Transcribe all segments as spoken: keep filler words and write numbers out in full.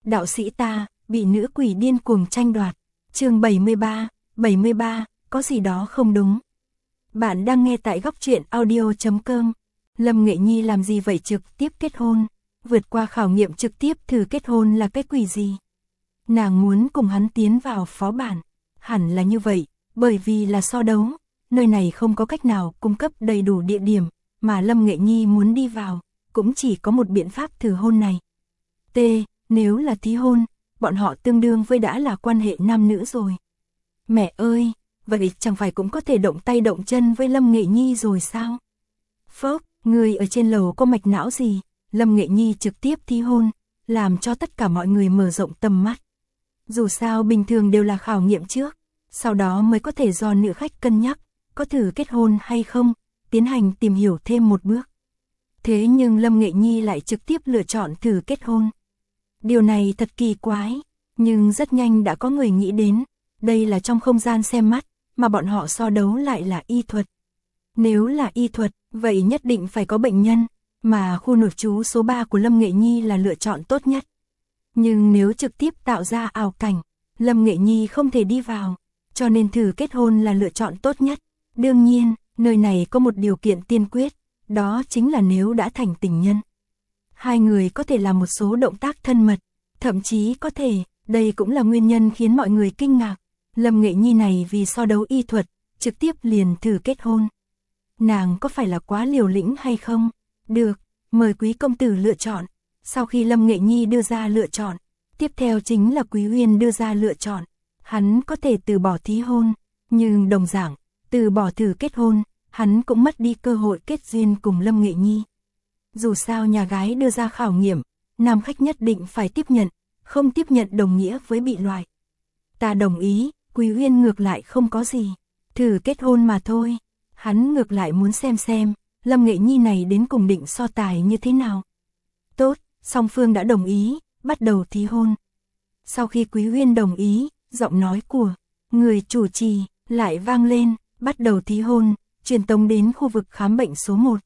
đạo sĩ ta, bị nữ quỷ điên cuồng tranh đoạt. Chương bảy mươi ba, bảy mươi ba, có gì đó không đúng. Bạn đang nghe tại góc truyện audio chấm com. Lâm Nghệ Nhi làm gì vậy, trực tiếp kết hôn? Vượt qua khảo nghiệm trực tiếp thử kết hôn là cái quỷ gì? Nàng muốn cùng hắn tiến vào phó bản. Hẳn là như vậy, bởi vì là so đấu. Nơi này không có cách nào cung cấp đầy đủ địa điểm, mà Lâm Nghệ Nhi muốn đi vào, cũng chỉ có một biện pháp thử hôn này. T. Nếu là thí hôn, bọn họ tương đương với đã là quan hệ nam nữ rồi. Mẹ ơi, vậy chẳng phải cũng có thể động tay động chân với Lâm Nghệ Nhi rồi sao? Phốc, người ở trên lầu có mạch não gì? Lâm Nghệ Nhi trực tiếp thí hôn, làm cho tất cả mọi người mở rộng tầm mắt. Dù sao bình thường đều là khảo nghiệm trước, sau đó mới có thể do nữ khách cân nhắc, có thử kết hôn hay không, tiến hành tìm hiểu thêm một bước. Thế nhưng Lâm Nghệ Nhi lại trực tiếp lựa chọn thử kết hôn. Điều này thật kỳ quái, nhưng rất nhanh đã có người nghĩ đến, đây là trong không gian xem mắt, mà bọn họ so đấu lại là y thuật. Nếu là y thuật, vậy nhất định phải có bệnh nhân, mà khu nội trú số ba của Lâm Nghệ Nhi là lựa chọn tốt nhất. Nhưng nếu trực tiếp tạo ra ảo cảnh, Lâm Nghệ Nhi không thể đi vào, cho nên thử kết hôn là lựa chọn tốt nhất. Đương nhiên, nơi này có một điều kiện tiên quyết, đó chính là nếu đã thành tình nhân. Hai người có thể làm một số động tác thân mật, thậm chí có thể, đây cũng là nguyên nhân khiến mọi người kinh ngạc. Lâm Nghệ Nhi này vì so đấu y thuật, trực tiếp liền thử kết hôn. Nàng có phải là quá liều lĩnh hay không? Được, mời quý công tử lựa chọn. Sau khi Lâm Nghệ Nhi đưa ra lựa chọn, tiếp theo chính là Quý Huyên đưa ra lựa chọn. Hắn có thể từ bỏ thí hôn, nhưng đồng dạng, từ bỏ thử kết hôn, hắn cũng mất đi cơ hội kết duyên cùng Lâm Nghệ Nhi. Dù sao nhà gái đưa ra khảo nghiệm, nam khách nhất định phải tiếp nhận, không tiếp nhận đồng nghĩa với bị loại. Ta đồng ý, Quý Huyên ngược lại không có gì, thử kết hôn mà thôi. Hắn ngược lại muốn xem xem, Lâm Nghệ Nhi này đến cùng định so tài như thế nào. Tốt, song phương đã đồng ý, bắt đầu thí hôn. Sau khi Quý Huyên đồng ý, giọng nói của người chủ trì lại vang lên, bắt đầu thí hôn, truyền tống đến khu vực khám bệnh số một.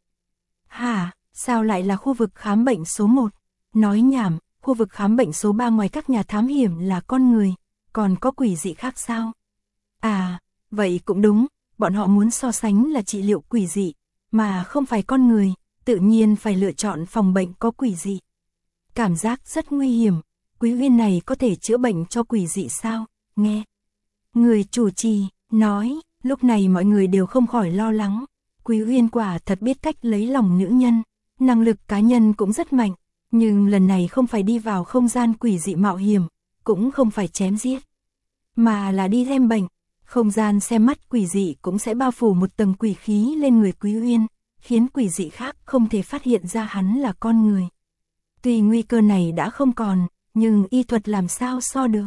Hả, sao lại là khu vực khám bệnh số một? Nói nhảm, khu vực khám bệnh số ba ngoài các nhà thám hiểm là con người, còn có quỷ dị khác sao? À, vậy cũng đúng, bọn họ muốn so sánh là trị liệu quỷ dị, mà không phải con người, tự nhiên phải lựa chọn phòng bệnh có quỷ dị. Cảm giác rất nguy hiểm, Quý Huyên này có thể chữa bệnh cho quỷ dị sao? Nghe người chủ trì nói, lúc này mọi người đều không khỏi lo lắng. Quý Huyên quả thật biết cách lấy lòng nữ nhân, năng lực cá nhân cũng rất mạnh, nhưng lần này không phải đi vào không gian quỷ dị mạo hiểm, cũng không phải chém giết, mà là đi xem bệnh. Không gian xem mắt quỷ dị cũng sẽ bao phủ một tầng quỷ khí lên người Quý Huyên, khiến quỷ dị khác không thể phát hiện ra hắn là con người. Tuy nguy cơ này đã không còn, nhưng y thuật làm sao so được?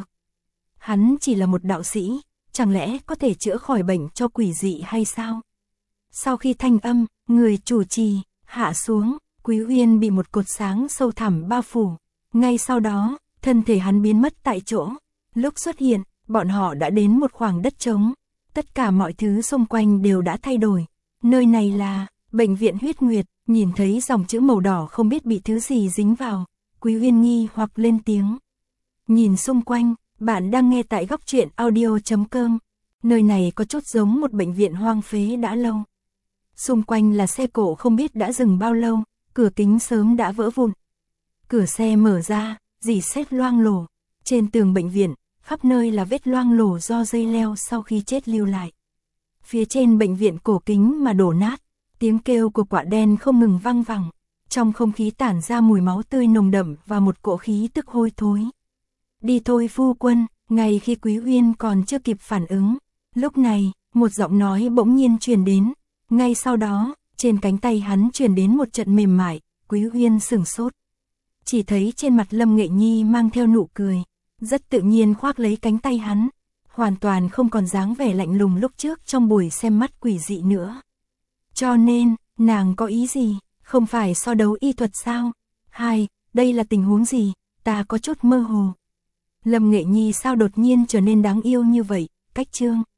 Hắn chỉ là một đạo sĩ, chẳng lẽ có thể chữa khỏi bệnh cho quỷ dị hay sao? Sau khi thanh âm, người chủ trì hạ xuống, Quý Huyên bị một cột sáng sâu thẳm bao phủ. Ngay sau đó, thân thể hắn biến mất tại chỗ. Lúc xuất hiện, bọn họ đã đến một khoảng đất trống. Tất cả mọi thứ xung quanh đều đã thay đổi. Nơi này là bệnh viện Huyết Nguyệt. Nhìn thấy dòng chữ màu đỏ không biết bị thứ gì dính vào, Quý Huyên nghi hoặc lên tiếng. Nhìn xung quanh, bạn đang nghe tại góc truyện audio chấm com. Nơi này có chút giống một bệnh viện hoang phế đã lâu. Xung quanh là xe cộ không biết đã dừng bao lâu, cửa kính sớm đã vỡ vụn. Cửa xe mở ra, rỉ sét loang lổ. Trên tường bệnh viện, khắp nơi là vết loang lổ do dây leo sau khi chết lưu lại. Phía trên bệnh viện cổ kính mà đổ nát, tiếng kêu của quạ đen không ngừng vang vẳng. Trong không khí tản ra mùi máu tươi nồng đậm và một cỗ khí tức hôi thối. Đi thôi phu quân, ngay khi Quý Huyên còn chưa kịp phản ứng. Lúc này, một giọng nói bỗng nhiên truyền đến. Ngay sau đó, trên cánh tay hắn truyền đến một trận mềm mại, Quý Huyên sửng sốt. Chỉ thấy trên mặt Lâm Nghệ Nhi mang theo nụ cười, rất tự nhiên khoác lấy cánh tay hắn. Hoàn toàn không còn dáng vẻ lạnh lùng lúc trước trong buổi xem mắt quỷ dị nữa. Cho nên, nàng có ý gì? Không phải so đấu y thuật sao? Hai, đây là tình huống gì? Ta có chút mơ hồ. Lâm Nghệ Nhi sao đột nhiên trở nên đáng yêu như vậy? Cách chương